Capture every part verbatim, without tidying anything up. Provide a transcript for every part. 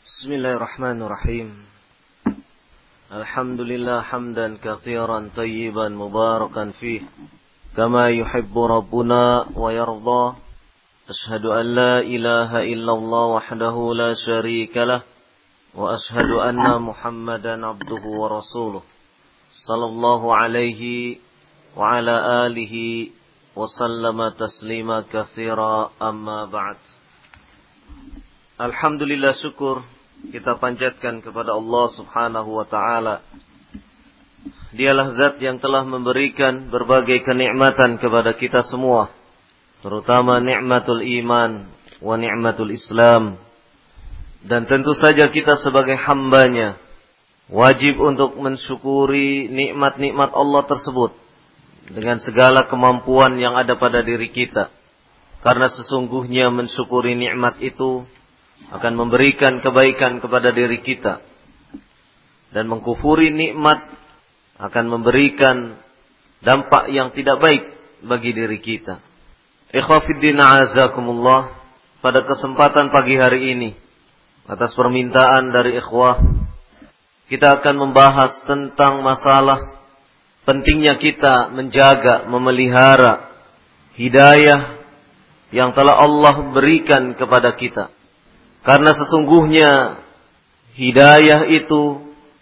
Bismillahirrahmanirrahim. Alhamdulillah hamdan katsiran tayyiban mubarakan fih kama yuhibbu rabbuna wa yarda. Ashhadu an la ilaha illallah wahdahu la syarika lah wa ashhadu anna Muhammadan abduhu wa rasuluh sallallahu alaihi wa ala alihi wa sallama taslima katsira, amma ba'd. Alhamdulillah, syukur kita panjatkan kepada Allah subhanahu wa ta'ala. Dialah zat yang telah memberikan berbagai kenikmatan kepada kita semua, terutama nikmatul iman wa nikmatul Islam. Dan tentu saja kita sebagai hambanya wajib untuk mensyukuri nikmat-nikmat Allah tersebut dengan segala kemampuan yang ada pada diri kita. Karena sesungguhnya mensyukuri nikmat itu akan memberikan kebaikan kepada diri kita, dan mengkufuri nikmat akan memberikan dampak yang tidak baik bagi diri kita. Ikhwa fiddin a'azakumullah, pada kesempatan pagi hari ini atas permintaan dari ikhwah, kita akan membahas tentang masalah pentingnya kita menjaga, memelihara hidayah yang telah Allah berikan kepada kita. Karena sesungguhnya hidayah itu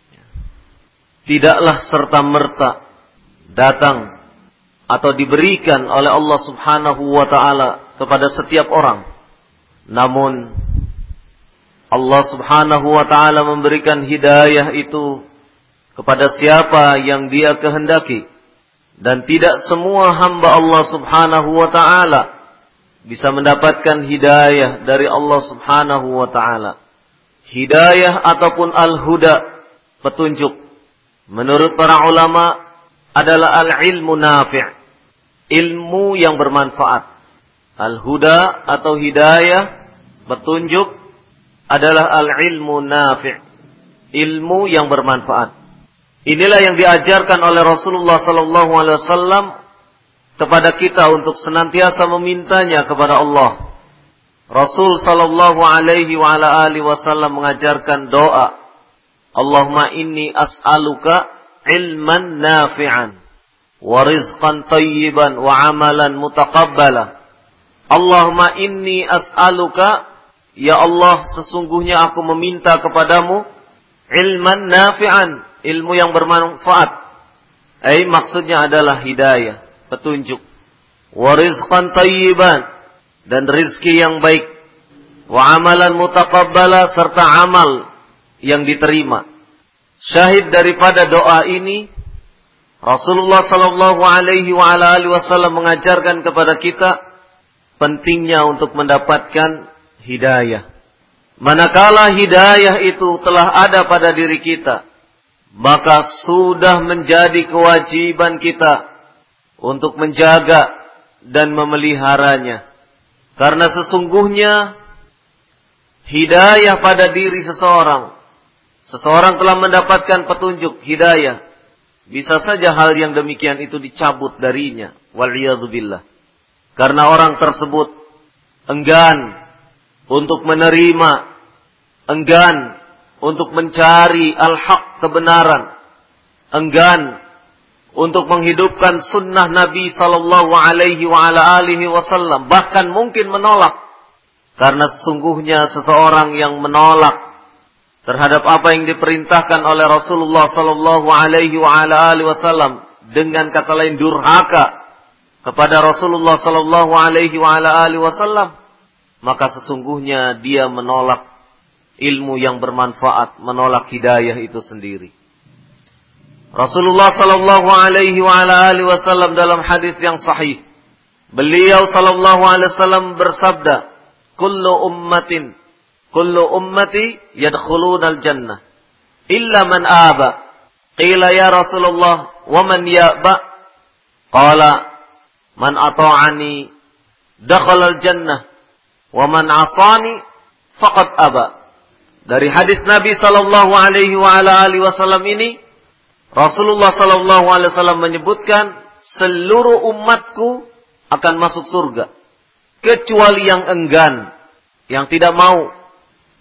tidaklah serta-merta datang atau diberikan oleh Allah subhanahu wa ta'ala kepada setiap orang. Namun Allah subhanahu wa ta'ala memberikan hidayah itu kepada siapa yang dia kehendaki. Dan tidak semua hamba Allah subhanahu wa ta'ala bisa mendapatkan hidayah dari Allah subhanahu wa ta'ala. Hidayah ataupun al-huda, petunjuk, menurut para ulama adalah al-ilmu nafi', ilmu yang bermanfaat. Al-huda atau hidayah, petunjuk, adalah al-ilmu nafi', ilmu yang bermanfaat. Inilah yang diajarkan oleh Rasulullah sallallahu alaihi wasallam kepada kita untuk senantiasa memintanya kepada Allah. Rasul sallallahu alaihi wa ala alihi wasallam mengajarkan doa, Allahumma inni as'aluka ilman nafi'an wa rizqan tayyiban wa amalan mutaqabbala. Allahumma inni as'aluka, ya Allah, sesungguhnya aku meminta kepadamu ilman nafi'an, ilmu yang bermanfaat. Ai maksudnya adalah hidayah, petunjuk. Wa rizqan tayyiban, dan rizki yang baik. Wa amalan mutaqabbala, serta amal yang diterima. Syahid daripada doa ini, Rasulullah sallallahu alaihi wa ala alihi wasallam mengajarkan kepada kita pentingnya untuk mendapatkan hidayah. Manakala hidayah itu telah ada pada diri kita, maka sudah menjadi kewajiban kita untuk menjaga dan memeliharanya. Karena sesungguhnya hidayah pada diri seseorang, seseorang telah mendapatkan petunjuk hidayah, bisa saja hal yang demikian itu dicabut darinya, wal'iyadzubillah. Karena orang tersebut enggan untuk menerima, enggan untuk mencari al-haq, kebenaran, enggan untuk menghidupkan sunnah Nabi sallallahu alaihi wa ala alihi wasallam, bahkan mungkin menolak. Karena sesungguhnya seseorang yang menolak terhadap apa yang diperintahkan oleh Rasulullah sallallahu alaihi wa ala alihi wasallam, dengan kata lain durhaka kepada Rasulullah sallallahu alaihi wa ala alihi wasallam, maka sesungguhnya dia menolak ilmu yang bermanfaat, menolak hidayah itu sendiri. Rasulullah sallallahu alaihi wa ala alihi wasallam dalam hadis yang sahih, beliau sallallahu alaihi wasallam bersabda, "Kullu ummatin, kullu ummati yadkhuluna al-jannah illa man aba." Qila ya Rasulullah, "Wa man ya'ba?" Qala, "Man ata'ani dakhala al-jannah, wa man 'asani faqad aba." Dari hadis Nabi sallallahu alaihi wa ala alihi wasallam ini, Rasulullah sallallahu alaihi wasallam menyebutkan seluruh umatku akan masuk surga kecuali yang enggan, yang tidak mau,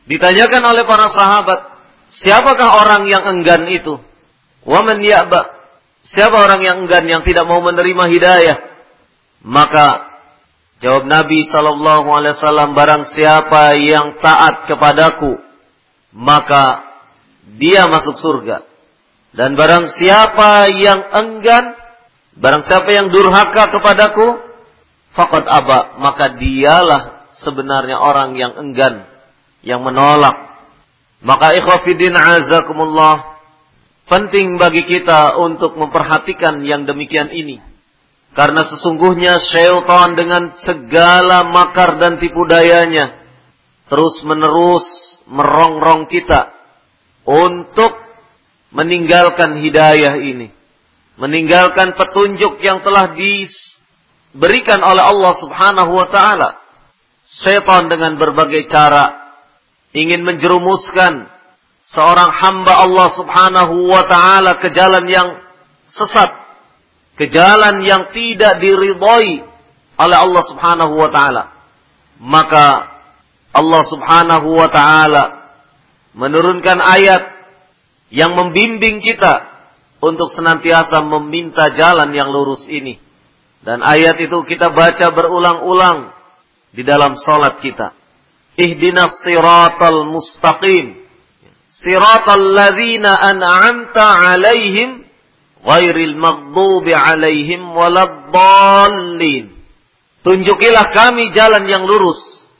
Ditanyakan oleh para sahabat, siapakah orang yang enggan itu? Wa man ya'ba? Siapa orang yang enggan, yang tidak mau menerima hidayah? Maka jawab Nabi sallallahu alaihi wasallam, barang siapa yang taat kepadaku, maka dia masuk surga. Dan barang siapa yang enggan, barang siapa yang durhaka kepadaku, faqad aba, maka dialah sebenarnya orang yang enggan, yang menolak. Maka ikhwafidin azakumullah, penting bagi kita untuk memperhatikan yang demikian ini. Karena sesungguhnya syaitan dengan segala makar dan tipu dayanya terus menerus merongrong kita untuk meninggalkan hidayah ini, meninggalkan petunjuk yang telah diberikan oleh Allah Subhanahu wa taala. Syaitan dengan berbagai cara ingin menjerumuskan seorang hamba Allah Subhanahu wa taala ke jalan yang sesat, ke jalan yang tidak diridhai oleh Allah Subhanahu wa taala. Maka Allah Subhanahu wa taala menurunkan ayat yang membimbing kita untuk senantiasa meminta jalan yang lurus ini. Dan ayat itu kita baca berulang-ulang di dalam salat kita. Ihdinas siratal mustaqim, siratal ladzina an'amta 'alaihim ghairil maghdubi 'alaihim waladdallin. Tunjukilah kami jalan yang lurus,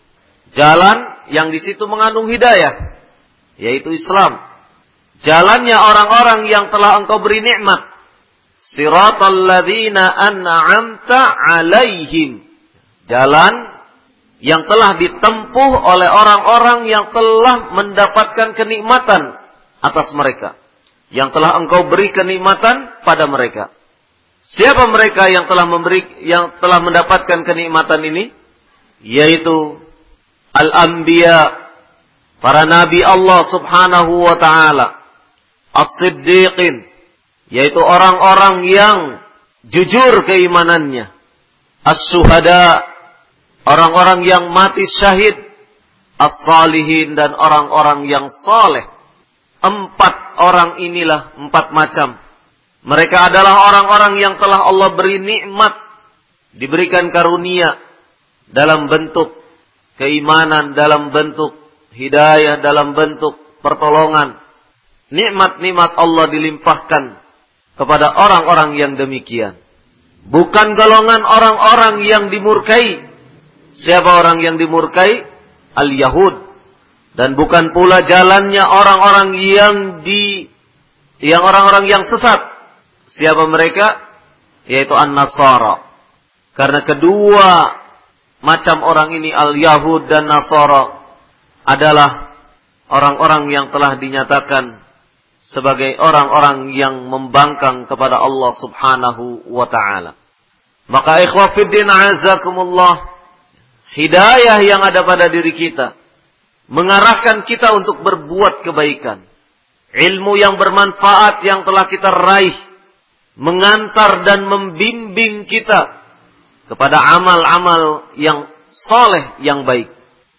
jalan yang di situ mengandung hidayah, yaitu Islam. Jalannya orang-orang yang telah engkau beri nikmat. Siratal ladzina an'amta 'alaihim. Jalan yang telah ditempuh oleh orang-orang yang telah mendapatkan kenikmatan atas mereka, yang telah engkau beri kenikmatan pada mereka. Siapa mereka yang telah memberi, yang telah mendapatkan kenikmatan ini? Yaitu al-anbiya, para nabi Allah Subhanahu wa taala. As-siddiqin, yaitu orang-orang yang jujur keimanannya. As-syuhada, orang-orang yang mati syahid. As-salihin, dan orang-orang yang saleh. Empat orang inilah, empat macam. Mereka adalah orang-orang yang telah Allah beri nikmat, diberikan karunia dalam bentuk keimanan, dalam bentuk hidayah, dalam bentuk pertolongan. Nikmat-nikmat Allah dilimpahkan kepada orang-orang yang demikian. Bukan golongan orang-orang yang dimurkai. Siapa orang yang dimurkai? Al-Yahud. Dan bukan pula jalannya orang-orang yang di yang orang-orang yang sesat. Siapa mereka? Yaitu An-Nasara. Karena kedua macam orang ini, Al-Yahud dan Nasara, adalah orang-orang yang telah dinyatakan sebagai orang-orang yang membangkang kepada Allah Subhanahu wa ta'ala. Maka ikhwafiddin azakumullah, hidayah yang ada pada diri kita mengarahkan kita untuk berbuat kebaikan. Ilmu yang bermanfaat yang telah kita raih mengantar dan membimbing kita kepada amal-amal yang soleh, yang baik.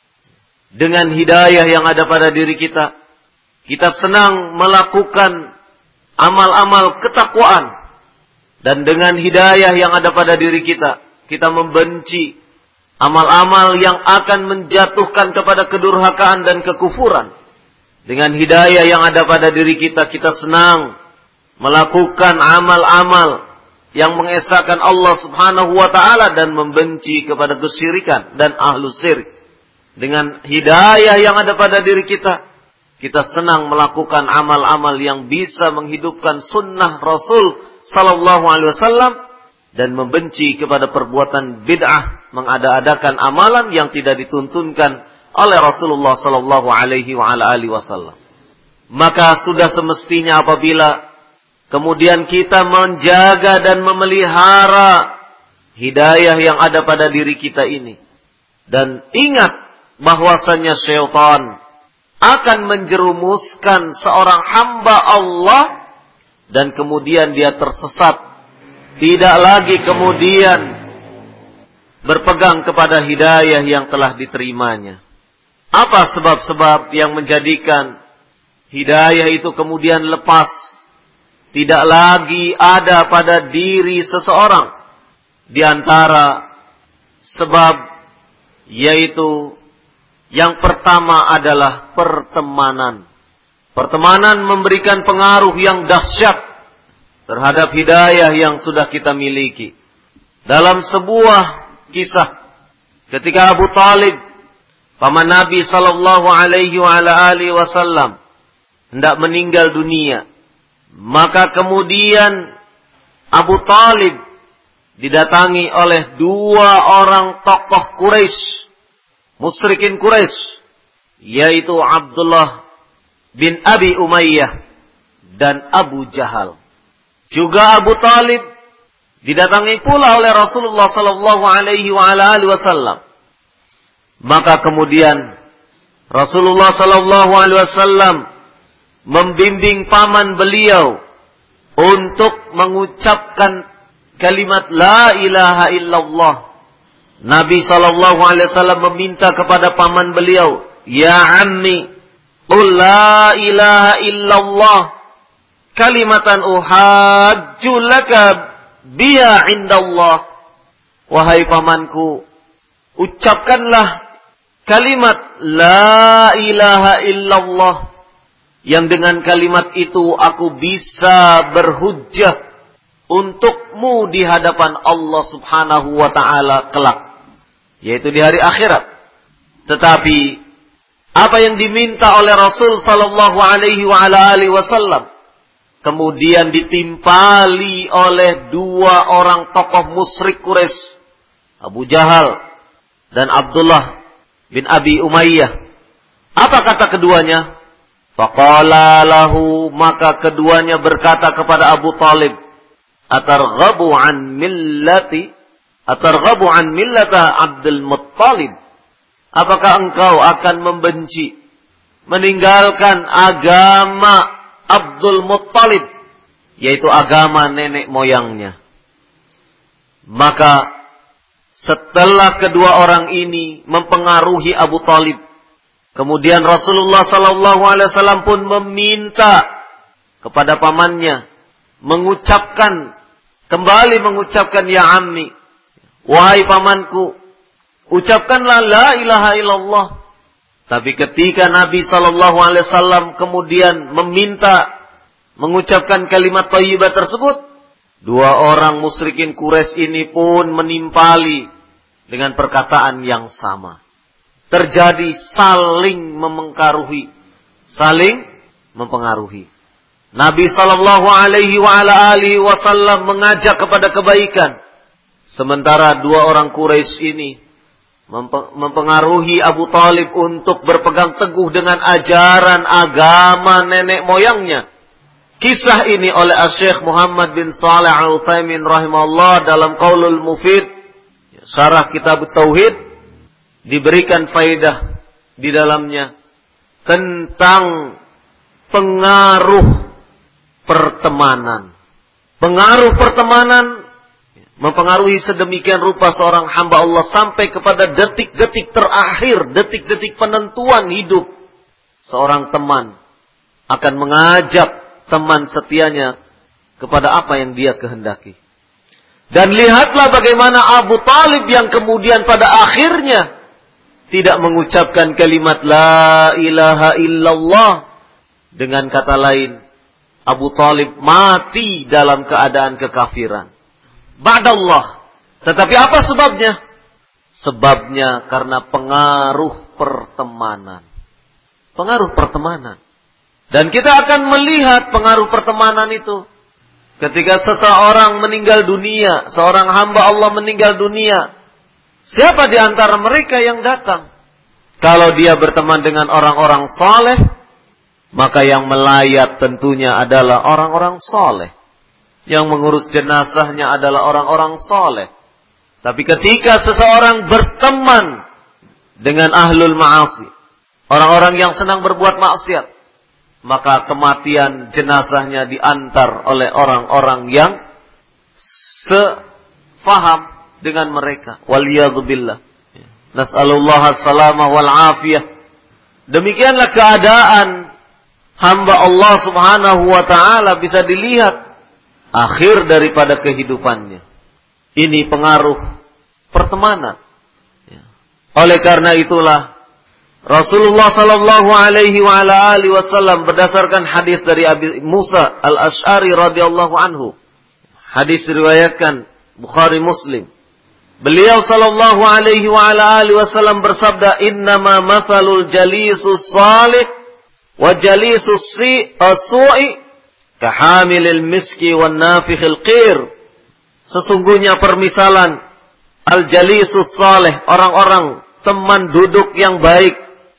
Dengan hidayah yang ada pada diri kita, kita senang melakukan amal-amal ketakwaan. Dan dengan hidayah yang ada pada diri kita, kita membenci amal-amal yang akan menjatuhkan kepada kedurhakaan dan kekufuran. Dengan hidayah yang ada pada diri kita, kita senang melakukan amal-amal yang mengesahkan Allah Subhanahu wa ta'ala dan membenci kepada kesyirikan dan ahlus syirik. Dengan hidayah yang ada pada diri kita, kita senang melakukan amal-amal yang bisa menghidupkan sunnah Rasul sallallahu alaihi wasallam dan membenci kepada perbuatan bid'ah, mengada-adakan amalan yang tidak dituntunkan oleh Rasulullah sallallahu alaihi wasallam. Maka sudah semestinya apabila kemudian kita menjaga dan memelihara hidayah yang ada pada diri kita ini, dan ingat bahwasannya syaitan akan menjerumuskan seorang hamba Allah dan kemudian dia tersesat, tidak lagi kemudian berpegang kepada hidayah yang telah diterimanya. Apa sebab-sebab yang menjadikan hidayah itu kemudian lepas, tidak lagi ada pada diri seseorang? Di antara sebab yaitu yang pertama adalah pertemanan. Pertemanan memberikan pengaruh yang dahsyat terhadap hidayah yang sudah kita miliki. Dalam sebuah kisah, ketika Abu Talib, paman Nabi sallallahu alaihi wa ala alihi wasallam, hendak meninggal dunia, maka kemudian Abu Talib didatangi oleh dua orang tokoh Quraisy, musyrikin Quraisy, yaitu Abdullah bin Abi Umayyah dan Abu Jahal. Juga Abu Talib didatangi pula oleh Rasulullah sallallahu alaihi wa ala alihi wasallam. Maka kemudian Rasulullah sallallahu alaihi wasallam membimbing paman beliau untuk mengucapkan kalimat la ilaha illallah. Nabi sallallahu alaihi wasallam meminta kepada paman beliau, "Ya ammi, qul la ilaha illallah kalimatan uhajju laka biya indallah." Wahai pamanku, ucapkanlah kalimat la ilaha illallah, yang dengan kalimat itu aku bisa berhujjah untukmu di hadapan Allah subhanahu wa ta'ala kelak, yaitu di hari akhirat. Tetapi apa yang diminta oleh Rasul sallallahu alaihi wa ala alihi wasallam kemudian ditimpali oleh dua orang tokoh musyrik Quraisy, Abu Jahal dan Abdullah bin Abi Umayyah. Apa kata keduanya? Faqala lahu, maka keduanya berkata kepada Abu Talib, atarghabu an millati atarghabu an millata Abdul Muttalib? Apakah engkau akan membenci, meninggalkan agama Abdul Muttalib, yaitu agama nenek moyangnya? Maka setelah kedua orang ini mempengaruhi Abu Talib, kemudian Rasulullah sallallahu alaihi wasallam pun meminta kepada pamannya mengucapkan kembali mengucapkan ya ammi, wahai pamanku, ucapkanlah la ilaha illallah. Tapi ketika Nabi sallallahu alaihi wasallam kemudian meminta mengucapkan kalimat thayyibah tersebut, dua orang musyrikin Quraisy ini pun menimpali dengan perkataan yang sama. Terjadi saling mempengaruhi, saling mempengaruhi. Nabi sallallahu alaihi wa ala alihi wasallam mengajak kepada kebaikan, sementara dua orang Quraisy ini mempengaruhi Abu Talib untuk berpegang teguh dengan ajaran agama nenek moyangnya. Kisah ini oleh Syekh Muhammad bin Shalih Al-Utsaimin rahimahullah dalam Qaulul Mufid, syarah kitab Tauhid, diberikan faedah di dalamnya tentang pengaruh pertemanan. Pengaruh pertemanan mempengaruhi sedemikian rupa seorang hamba Allah sampai kepada detik-detik terakhir, detik-detik penentuan hidup. Seorang teman akan mengajak teman setianya kepada apa yang dia kehendaki. Dan lihatlah bagaimana Abu Talib yang kemudian pada akhirnya tidak mengucapkan kalimat la ilaha illallah. Dengan kata lain, Abu Talib mati dalam keadaan kekafiran. Ba'dallah. Tetapi apa sebabnya? Sebabnya karena pengaruh pertemanan. Pengaruh pertemanan. Dan kita akan melihat pengaruh pertemanan itu ketika seseorang meninggal dunia, seorang hamba Allah meninggal dunia. Siapa di antara mereka yang datang? Kalau dia berteman dengan orang-orang saleh, maka yang melayat tentunya adalah orang-orang saleh. Yang mengurus jenazahnya adalah orang-orang saleh. Tapi ketika seseorang berteman dengan ahlul ma'asi, orang-orang yang senang berbuat maksiat, maka kematian jenazahnya diantar oleh orang-orang yang sefaham dengan mereka. Waliyadzubillah. Nas'alullah as-salamah wal afiyah. Demikianlah keadaan hamba Allah Subhanahu wa ta'ala bisa dilihat akhir daripada kehidupannya. Ini pengaruh pertemanan. Oleh karena itulah Rasulullah sallallahu alaihi wa ala alihi wasallam berdasarkan hadis dari Abi Musa Al-Asy'ari radhiyallahu anhu. Hadis diriwayatkan Bukhari Muslim. Beliau sallallahu alaihi wa ala alihi wasallam bersabda, "Innama mathalul jalisus salih wa jalisus su'i kahamilil miski wan nafikhil qir." Sesungguhnya permisalan al-jalisus salih, orang-orang teman duduk yang baik,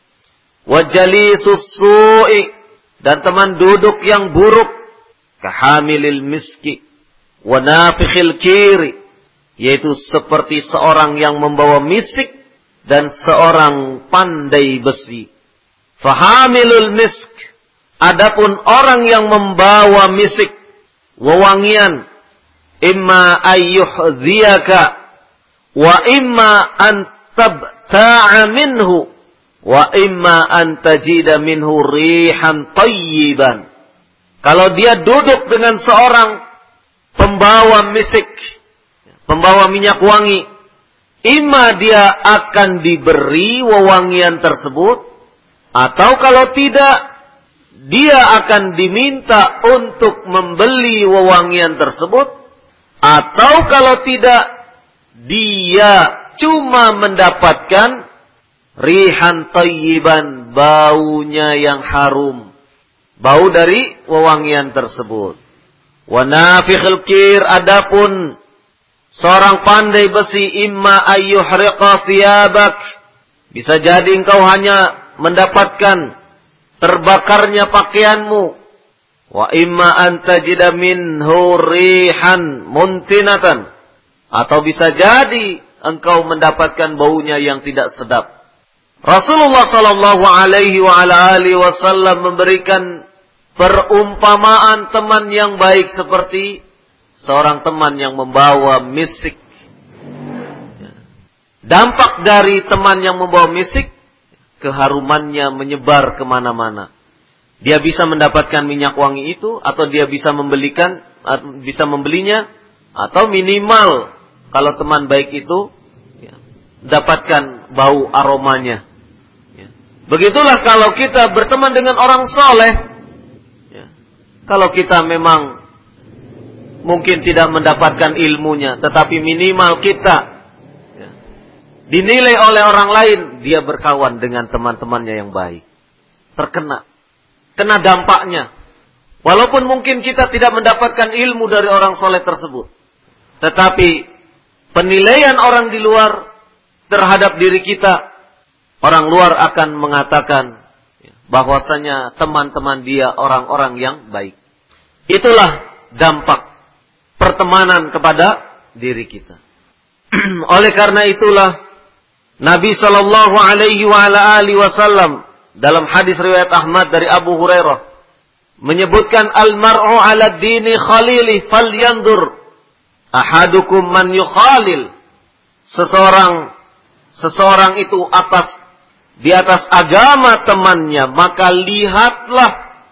wa jalisus su'i, dan teman duduk yang buruk, kahamilil miski wa nafikhil qir, yaitu seperti seorang yang membawa misik dan seorang pandai besi. Fahamilul misk, adapun orang yang membawa misik, wewangian, imma ayyuhdhiyaka wa imma an tabta'a minhu wa imma an tajida minhu rihan tayyiban. Kalau dia duduk dengan seorang pembawa misik, pembawa minyak wangi, imma dia akan diberi wewangian tersebut, atau kalau tidak, dia akan diminta untuk membeli wewangian tersebut, atau kalau tidak, dia cuma mendapatkan rihan tayyiban, baunya yang harum, bau dari wewangian tersebut. Wa nafikhil qir, adapun seorang pandai besi, imma ayyuhriqa thiyabak, bisa jadi engkau hanya mendapatkan terbakarnya pakaianmu. Wa imma an tajida minhu rihan muntinatan, atau bisa jadi engkau mendapatkan baunya yang tidak sedap. Rasulullah sallallahu alaihi wa ala alihi wasallam memberikan perumpamaan teman yang baik seperti seorang teman yang membawa misik. Dampak dari teman yang membawa misik, keharumannya menyebar kemana-mana. Dia bisa mendapatkan minyak wangi itu, atau dia bisa membelikan, bisa membelinya, atau minimal kalau teman baik itu ya, dapatkan bau aromanya. Ya. Begitulah kalau kita berteman dengan orang soleh. Ya. Kalau kita memang mungkin tidak mendapatkan ilmunya, tetapi minimal kita ya, dinilai oleh orang lain, dia berkawan dengan teman-temannya yang baik. Terkena. Kena dampaknya. Walaupun mungkin kita tidak mendapatkan ilmu dari orang soleh tersebut. Tetapi penilaian orang di luar terhadap diri kita, orang luar akan mengatakan bahwasanya teman-teman dia orang-orang yang baik. Itulah dampak pertemanan kepada diri kita. Oleh karena itulah Nabi sallallahu alaihi wa ala alihi wasallam dalam hadis riwayat Ahmad dari Abu Hurairah menyebutkan, al-mar'u 'ala dini khalili falyanzur ahadukum man yukhalil. Seseorang seseorang itu atas di atas agama temannya, maka lihatlah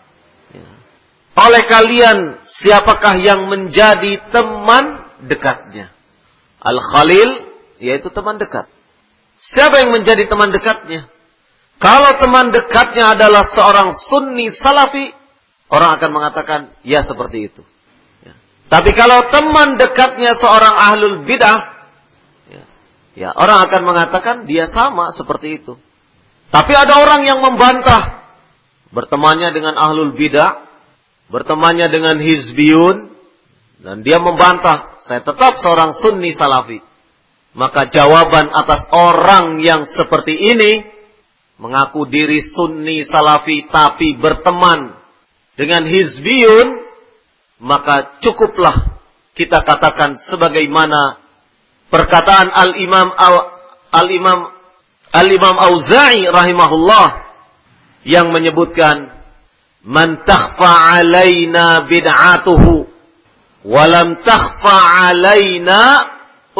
oleh kalian siapakah yang menjadi teman dekatnya. Al-khalil yaitu teman dekat. Siapa yang menjadi teman dekatnya? Kalau teman dekatnya adalah seorang sunni salafi, orang akan mengatakan, ya seperti itu. Ya. Tapi kalau teman dekatnya seorang ahlul bid'ah, ya, ya orang akan mengatakan, dia sama seperti itu. Tapi ada orang yang membantah, bertemannya dengan ahlul bid'ah, bertemannya dengan hizbiyun, dan dia membantah, saya tetap seorang sunni salafi. Maka jawaban atas orang yang seperti ini, mengaku diri sunni salafi tapi berteman dengan hizbiyun, maka cukuplah kita katakan sebagaimana perkataan al-imam al-imam al-imam Auza'i rahimahullah yang menyebutkan, man takhfa alaina bid'atuhu wa lam takhfa alaina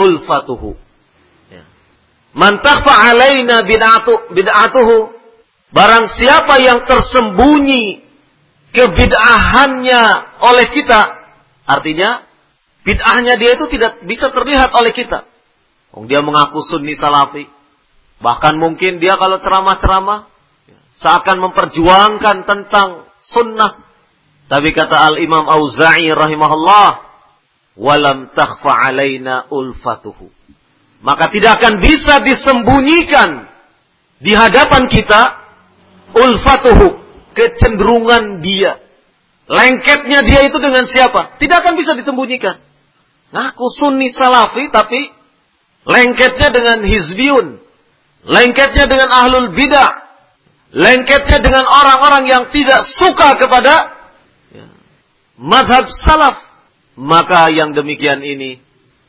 ulfatuhu. Man takhfa alaina bid'atu bid'atuhu, Barang siapa yang tersembunyi kebid'ahannya oleh kita, artinya bid'ahnya dia itu tidak bisa terlihat oleh kita. Oh, dia mengaku sunni salafi. Bahkan mungkin dia kalau ceramah-ceramah seakan memperjuangkan tentang sunnah. Tapi kata Al-Imam Auza'i rahimahullah, walam takhfa alaina ulfatuhu. Maka tidak akan bisa disembunyikan di hadapan kita ulfatuhu, kecenderungan dia. Lengketnya dia itu dengan siapa? Tidak akan bisa disembunyikan. Ngaku sunni salafi tapi lengketnya dengan hizbiyun. Lengketnya dengan ahlul bidah. Lengketnya dengan orang-orang yang tidak suka kepada madhab salaf. Maka yang demikian ini,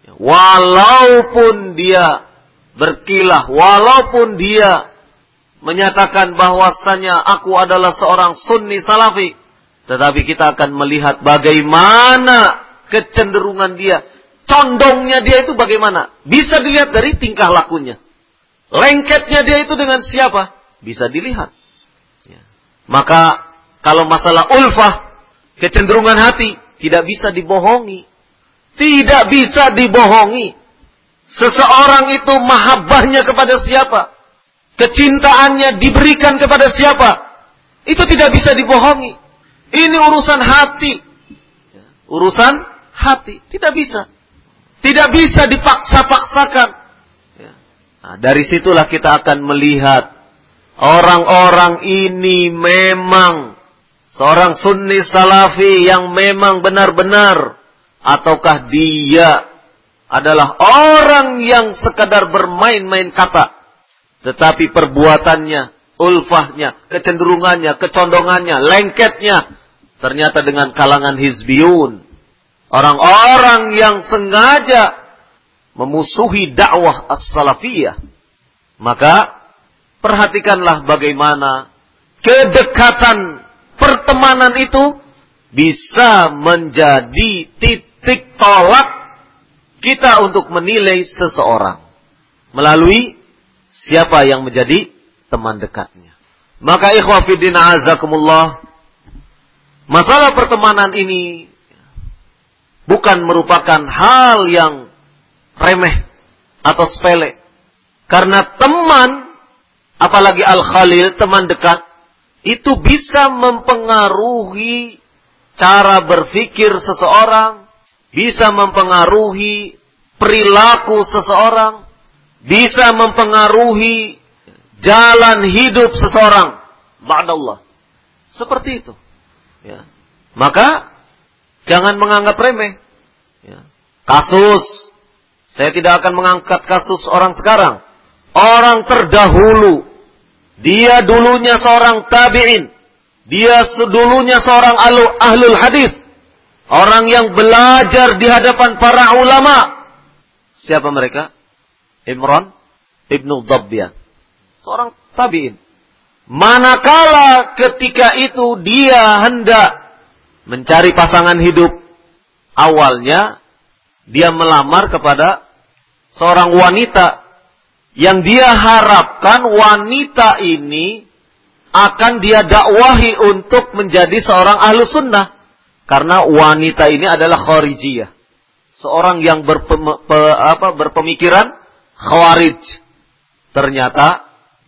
walaupun dia berkilah, walaupun dia menyatakan bahwasannya aku adalah seorang sunni salafi, tetapi kita akan melihat bagaimana kecenderungan dia, condongnya dia itu bagaimana. Bisa dilihat dari tingkah lakunya. Lengketnya dia itu dengan siapa? Bisa dilihat. Ya. Maka kalau masalah ulfah, kecenderungan hati, tidak bisa dibohongi. Tidak bisa dibohongi. Seseorang itu mahabbahnya kepada siapa? Kecintaannya diberikan kepada siapa? Itu tidak bisa dibohongi. Ini urusan hati. Urusan hati. Tidak bisa. Tidak bisa dipaksa-paksakan. Nah, dari situlah kita akan melihat orang-orang ini memang seorang sunni salafi yang memang benar-benar, ataukah dia adalah orang yang sekadar bermain-main kata, tetapi perbuatannya, ulfahnya, kecenderungannya, kecondongannya, lengketnya ternyata dengan kalangan hizbiyun, orang-orang yang sengaja memusuhi dakwah as-salafiyah. Maka perhatikanlah bagaimana kedekatan pertemanan itu bisa menjadi titik tolak kita untuk menilai seseorang melalui siapa yang menjadi teman dekatnya. Maka ikhwah fiddin azakumullah, masalah pertemanan ini bukan merupakan hal yang remeh atau sepele. Karena teman, apalagi al-khalil, teman dekat, itu bisa mempengaruhi cara berpikir seseorang, bisa mempengaruhi perilaku seseorang, bisa mempengaruhi jalan hidup seseorang. Ba'dallah. Seperti itu. Ya. Maka jangan menganggap remeh. Ya. Kasus, saya tidak akan mengangkat kasus orang sekarang. Orang terdahulu, dia dulunya seorang tabi'in, dia dulunya seorang ahlul hadis, orang yang belajar di hadapan para ulama. Siapa mereka? Imran ibnu Dabbiyan, seorang tabi'in. Manakala ketika itu dia hendak mencari pasangan hidup, awalnya dia melamar kepada seorang wanita yang dia harapkan wanita ini akan dia dakwahi untuk menjadi seorang ahlu sunnah. Karena wanita ini adalah khawarijiyah. Seorang yang berpem, pe, apa, berpemikiran khawarij. Ternyata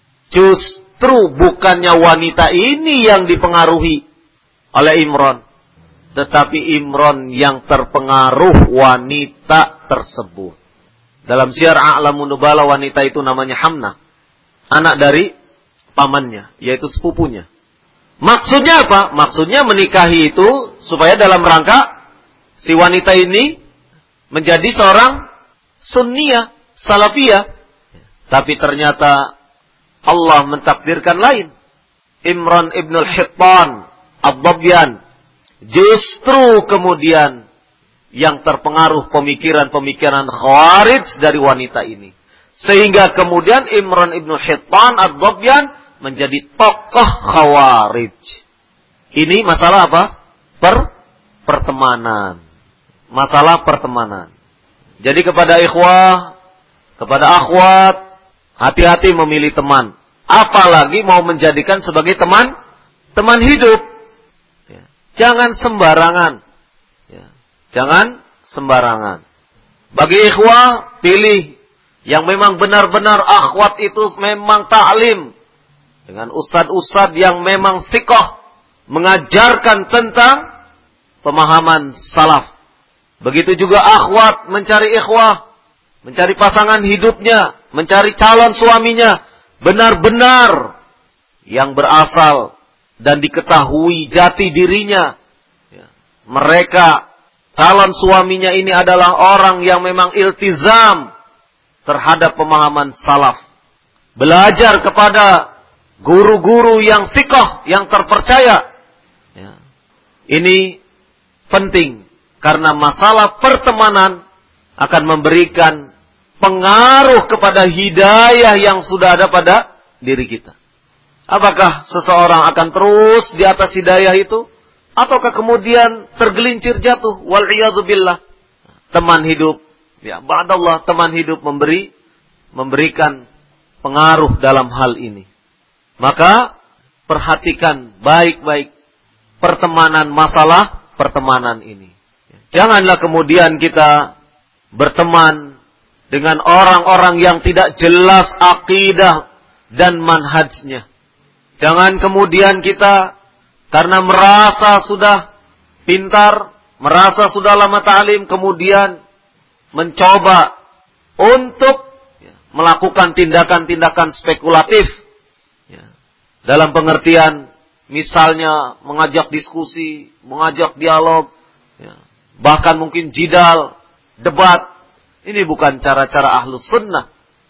justru bukannya wanita ini yang dipengaruhi oleh Imran, tetapi Imran yang terpengaruh wanita tersebut. Dalam Syiar A'lamun Nubala, wanita itu namanya Hamnah, anak dari pamannya, yaitu sepupunya. Maksudnya apa? Maksudnya menikahi itu supaya dalam rangka si wanita ini menjadi seorang sunniyah, salafiyah. Tapi ternyata Allah mentakdirkan lain. Imran ibn al-Hittan Ad-Dabbiyan justru kemudian yang terpengaruh pemikiran-pemikiran khawarij dari wanita ini. Sehingga kemudian Imran ibn Hittan Ad-Dabbiyan menjadi tokoh khawarij. Ini masalah apa? Per pertemanan. Masalah pertemanan. Jadi kepada ikhwah, kepada akhwat, hati-hati memilih teman. apalagi mau menjadikan sebagai teman teman hidup. Ya. Jangan sembarangan. Ya. Jangan sembarangan. Bagi ikhwah, pilih yang memang benar-benar akhwat itu memang ta'lim. Dengan ustad-ustad yang memang thiqah. Mengajarkan tentang pemahaman salaf. Begitu juga akhwat mencari ikhwah. Mencari pasangan hidupnya. Mencari calon suaminya. Benar-benar yang berasal dan diketahui jati dirinya. Mereka, calon suaminya ini adalah orang yang memang iltizam terhadap pemahaman salaf. Belajar kepada guru-guru yang thiqah, yang terpercaya. Ya. Ini penting karena masalah pertemanan akan memberikan pengaruh kepada hidayah yang sudah ada pada diri kita. Apakah seseorang akan terus di atas hidayah itu? Ataukah kemudian tergelincir jatuh? Wal'iyadzubillah. Teman hidup. Ya, ba'dallah teman hidup memberi, memberikan pengaruh dalam hal ini. Maka perhatikan baik-baik pertemanan, masalah pertemanan ini. Janganlah kemudian kita berteman dengan orang-orang yang tidak jelas akidah dan manhajnya. Jangan kemudian kita karena merasa sudah pintar, merasa sudah lama ta'lim, kemudian mencoba untuk melakukan tindakan-tindakan spekulatif. Dalam pengertian, misalnya mengajak diskusi, mengajak dialog, bahkan mungkin jidal, debat. Ini bukan cara-cara ahlus sunnah.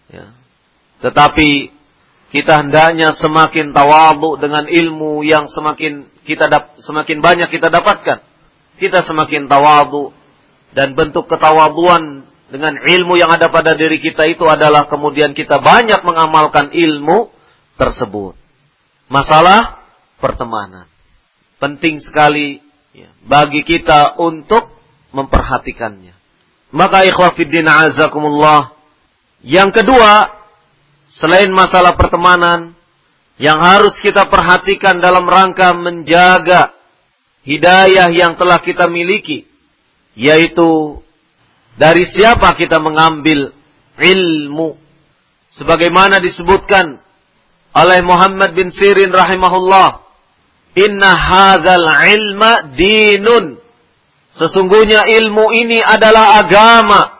Tetapi kita hendaknya semakin tawadhu dengan ilmu yang semakin kita dap, semakin banyak kita dapatkan. Kita semakin tawadhu dan bentuk ketawadhuan dengan ilmu yang ada pada diri kita itu adalah kemudian kita banyak mengamalkan ilmu tersebut. Masalah pertemanan penting sekali ya, bagi kita untuk memperhatikannya. Maka ikhwah fiddin azakumullah, yang kedua selain masalah pertemanan yang harus kita perhatikan dalam rangka menjaga hidayah yang telah kita miliki, yaitu dari siapa kita mengambil ilmu. Sebagaimana disebutkan oleh Muhammad bin Sirin rahimahullah, inna hadzal ilma dinun. Sesungguhnya ilmu ini adalah agama.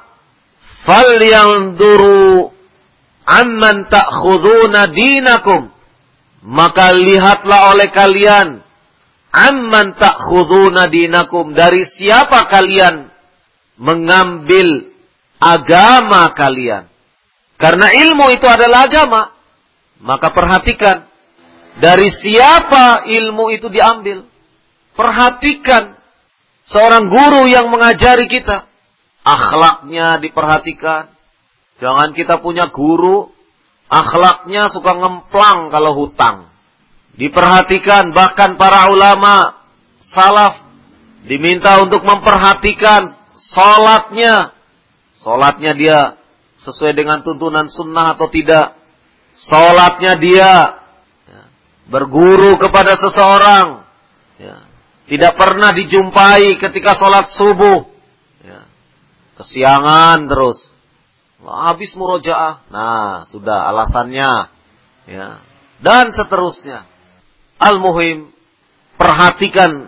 Falyanzuru amman ta'khuduna dinakum. Maka lihatlah oleh kalian amman ta'khuduna dinakum, dari siapa kalian mengambil agama kalian. Karena ilmu itu adalah agama. Maka perhatikan dari siapa ilmu itu diambil. Perhatikan seorang guru yang mengajari kita, akhlaknya diperhatikan. Jangan kita punya guru akhlaknya suka ngemplang kalau hutang. Diperhatikan, bahkan para ulama salaf diminta untuk memperhatikan salatnya. Salatnya dia sesuai dengan tuntunan sunnah atau tidak. Salatnya dia ya, berguru kepada seseorang ya, tidak pernah dijumpai ketika salat subuh ya, kesiangan terus. Habis murojaah. Nah, sudah alasannya. Ya. Dan seterusnya. Al-muhim, perhatikan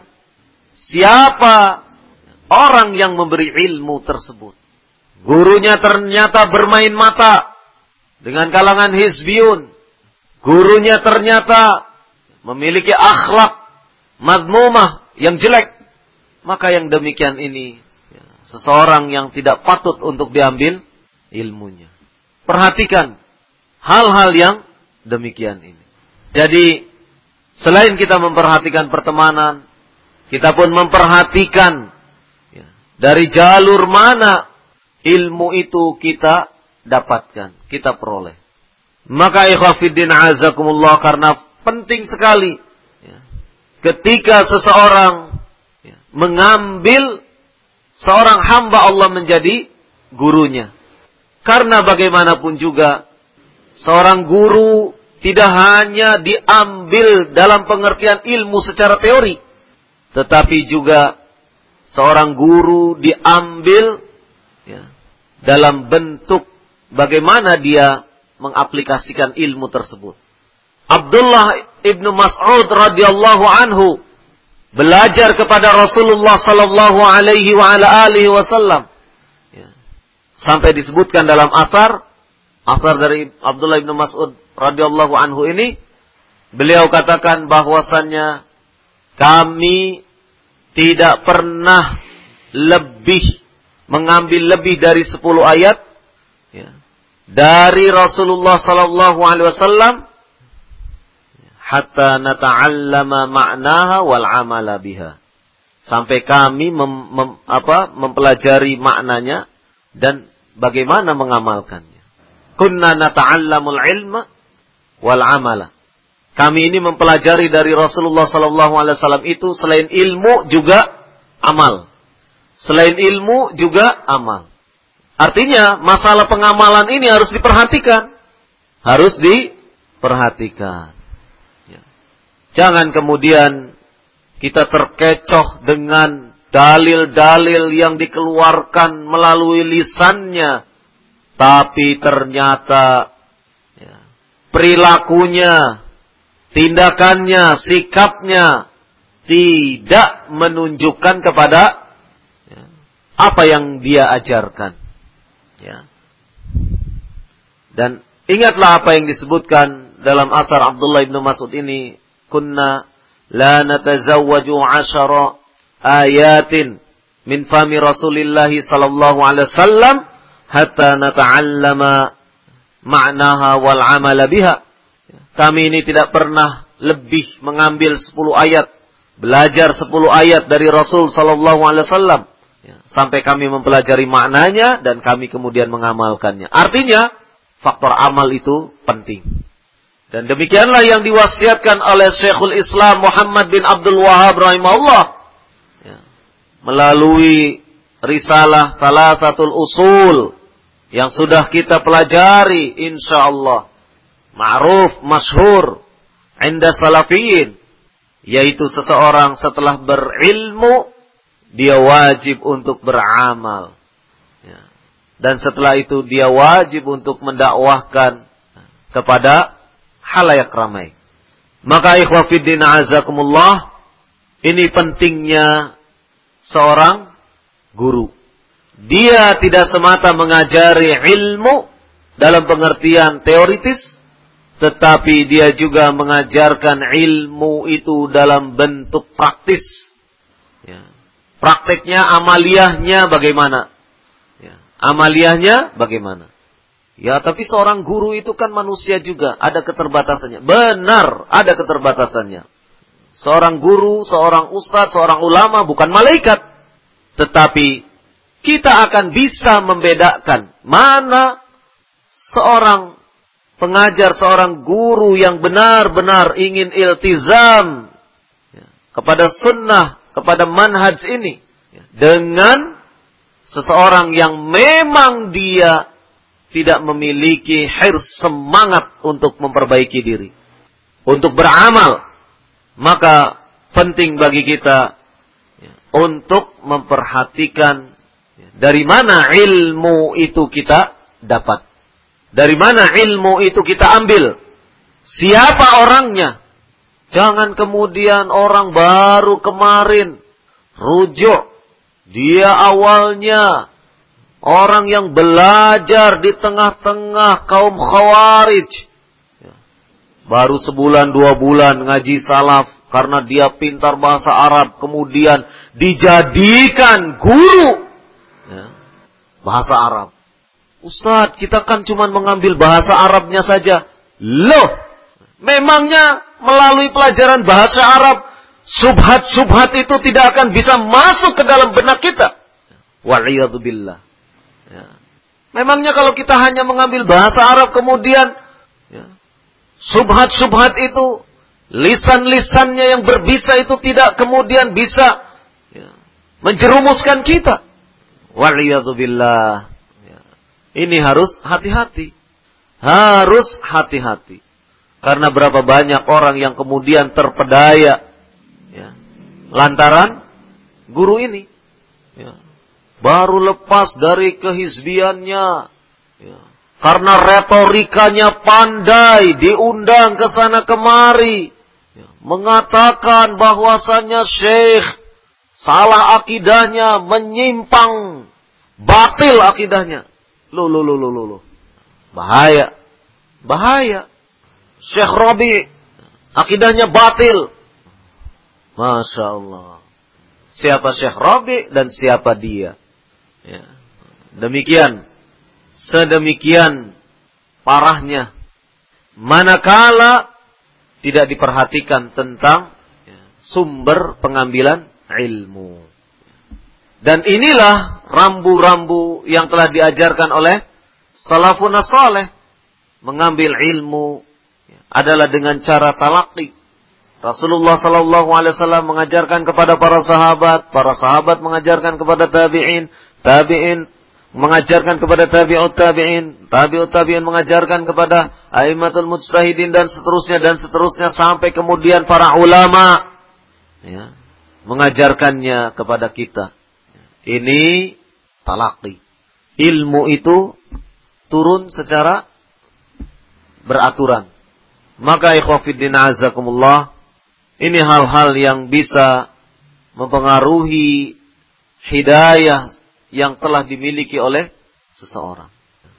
siapa orang yang memberi ilmu tersebut. Gurunya ternyata bermain mata dengan kalangan hizbiyun. Gurunya ternyata memiliki akhlak madmumah yang jelek. Maka yang demikian ini ya, seseorang yang tidak patut untuk diambil ilmunya. Perhatikan hal-hal yang demikian ini. Jadi selain kita memperhatikan pertemanan, kita pun memperhatikan ya, dari jalur mana ilmu itu kita dapatkan, kita peroleh. Maka ikhwafiddin azakumullah, karena penting sekali ya, ketika seseorang ya, mengambil seorang hamba Allah menjadi gurunya. Karena bagaimanapun juga seorang guru tidak hanya diambil dalam pengertian ilmu secara teori, tetapi juga seorang guru diambil ya, dalam bentuk bagaimana dia mengaplikasikan ilmu tersebut. Abdullah ibnu Mas'ud radhiyallahu anhu belajar kepada Rasulullah sallallahu alaihi wa ala alihi wasallam. Ya. Sampai disebutkan dalam athar, athar dari Abdullah ibnu Mas'ud radhiyallahu anhu ini, beliau katakan bahwasannya kami tidak pernah lebih mengambil lebih dari sepuluh ayat ya, dari Rasulullah sallallahu alaihi wasallam hatta nata'allama ma'naha wal 'amala biha. Sampai kami mem, mem, apa, mempelajari maknanya dan bagaimana mengamalkannya. Kunna nata'allamul ilma wal 'amala. Kami ini mempelajari dari Rasulullah sallallahu alaihi wasallam itu selain ilmu juga amal. Selain ilmu juga amal. Artinya masalah pengamalan ini harus diperhatikan. Harus diperhatikan. Ya. Jangan kemudian kita terkecoh dengan dalil-dalil yang dikeluarkan melalui lisannya. Tapi ternyata ya, perilakunya, tindakannya, sikapnya tidak menunjukkan kepada ya, apa yang dia ajarkan. Ya. Dan ingatlah apa yang disebutkan dalam athar Abdullah ibnu Mas'ud ini, kunna la natazawwaju ashara ayatin min fami Rasulillah sallallahu alaihi wasallam hatta nata'allama ma'naha wal 'amala biha. Kami ini tidak pernah lebih mengambil sepuluh ayat, belajar sepuluh ayat dari Rasul sallallahu alaihi wasallam sampai kami mempelajari maknanya dan kami kemudian mengamalkannya. Artinya faktor amal itu penting. Dan demikianlah yang diwasiatkan oleh Syekhul Islam Muhammad bin Abdul Wahhab rahimahullah ya, melalui risalah Thalathatul Usul yang sudah kita pelajari insyaallah, ma'ruf masyhur inda salafiyin, yaitu seseorang setelah berilmu dia wajib untuk beramal ya. Dan setelah itu dia wajib untuk mendakwahkan kepada halayak ramai. Maka ikhwah fiddin azakumullah, ini pentingnya seorang guru. Dia tidak semata mengajari ilmu dalam pengertian teoritis, tetapi dia juga mengajarkan ilmu itu dalam bentuk praktis. Ya. Prakteknya, amaliyahnya bagaimana? Ya. Amaliyahnya bagaimana? Ya, tapi seorang guru itu kan manusia juga, ada keterbatasannya. Benar, ada keterbatasannya. Seorang guru, seorang ustadz, seorang ulama bukan malaikat. Tetapi kita akan bisa membedakan mana seorang pengajar, seorang guru yang benar-benar ingin iltizam ya, kepada sunnah, kepada manhaj ini. Ya, dengan seseorang yang memang dia tidak memiliki hirs, semangat untuk memperbaiki diri, untuk beramal. Maka penting bagi kita ya, untuk memperhatikan ya, dari mana ilmu itu kita dapat. Dari mana ilmu itu kita ambil. Siapa orangnya. Jangan kemudian orang baru kemarin rujuk. Dia awalnya orang yang belajar di tengah-tengah kaum khawarij. Baru sebulan dua bulan ngaji salaf karena dia pintar bahasa Arab, kemudian dijadikan guru ya, bahasa Arab. Ustadz, kita kan cuma mengambil bahasa Arabnya saja. Loh, memangnya melalui pelajaran bahasa Arab subhat-subhat itu tidak akan bisa masuk ke dalam benak kita? Wa'iyadzubillah. Ya. Memangnya kalau kita hanya mengambil bahasa Arab kemudian ya, subhat-subhat itu, lisan-lisannya yang berbisa itu tidak kemudian bisa ya, menjerumuskan kita. Wa'iyadzubillah. Ya. Ini harus hati-hati. Harus hati-hati. Karena berapa banyak orang yang kemudian terpedaya ya, lantaran guru ini ya, baru lepas dari kehizbiannya ya, karena retorikanya pandai, diundang ke sana kemari ya, mengatakan bahwasannya syekh salah akidahnya, menyimpang, batil akidahnya. Loh, loh, loh, loh, loh. Bahaya. Bahaya. Syekh Rabi akidahnya batil. Masya Allah. Siapa Syekh Rabi dan siapa dia? Ya. Demikian. Sedemikian parahnya. Manakala tidak diperhatikan tentang ya, sumber pengambilan ilmu. Dan inilah rambu-rambu yang telah diajarkan oleh salafun saleh. Mengambil ilmu adalah dengan cara talaqi. Rasulullah sallallahu alaihi wasallam mengajarkan kepada para sahabat, para sahabat mengajarkan kepada tabi'in, tabi'in mengajarkan kepada tabi'ut tabi'in, tabi'ut tabi'in mengajarkan kepada a'immatul mujtahidin dan seterusnya dan seterusnya sampai kemudian para ulama ya, mengajarkannya kepada kita. Ini talaqi. Ilmu itu turun secara beraturan. Maka ikhwafiddin azakumullah, ini hal-hal yang bisa mempengaruhi hidayah yang telah dimiliki oleh seseorang.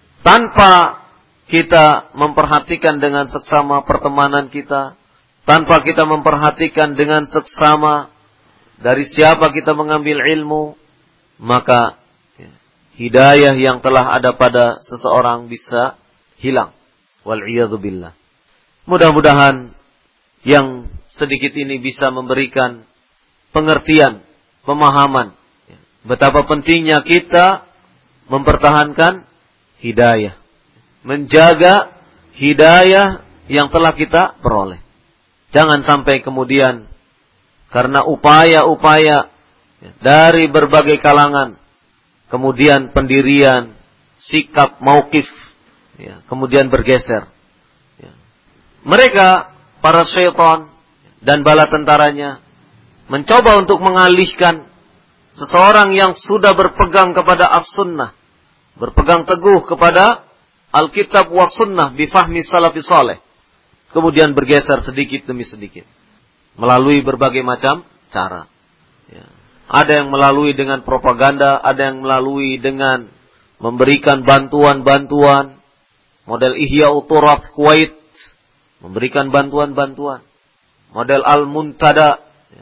Tanpa kita memperhatikan dengan seksama pertemanan kita, tanpa kita memperhatikan dengan seksama dari siapa kita mengambil ilmu, maka hidayah yang telah ada pada seseorang bisa hilang. Wal'iyadzubillah. Mudah-mudahan yang sedikit ini bisa memberikan pengertian, pemahaman betapa pentingnya kita mempertahankan hidayah, menjaga hidayah yang telah kita peroleh. Jangan sampai kemudian karena upaya-upaya dari berbagai kalangan, kemudian pendirian, sikap, mauqif, ya, kemudian bergeser. Ya. Mereka, para syaitan dan bala tentaranya, mencoba untuk mengalihkan seseorang yang sudah berpegang kepada as-sunnah, berpegang teguh kepada Alkitab wa sunnah bifahmi salafi saleh, kemudian bergeser sedikit demi sedikit melalui berbagai macam cara. Ya. Ada yang melalui dengan propaganda, ada yang melalui dengan memberikan bantuan-bantuan, model Ihya Uturaf Kuwait, memberikan bantuan-bantuan, model Al-Muntada, ya,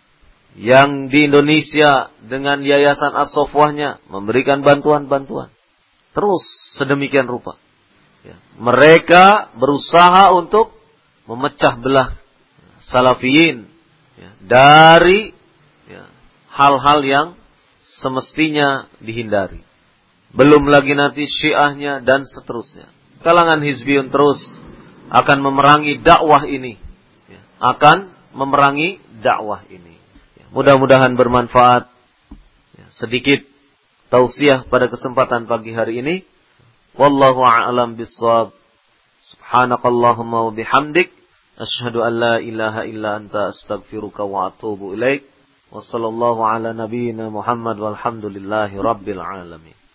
yang di Indonesia dengan Yayasan As-Sofwahnya memberikan bantuan-bantuan. Terus sedemikian rupa. Ya. Mereka berusaha untuk memecah belah salafiyin ya, dari ya, hal-hal yang semestinya dihindari. Belum lagi nanti syiahnya dan seterusnya. Kalangan hizbiyun terus akan memerangi dakwah ini. Ya, akan memerangi dakwah ini. Ya, mudah-mudahan bermanfaat. Ya, sedikit tausiah pada kesempatan pagi hari ini. Wallahu a'lam bissawab. Subhanakallahumma wa bihamdik. Asyhadu an la ilaha illa anta astaghfiruka wa atubu ilaik. Wassallallahu ala nabiyyina Muhammad walhamdulillahi rabbil alamin.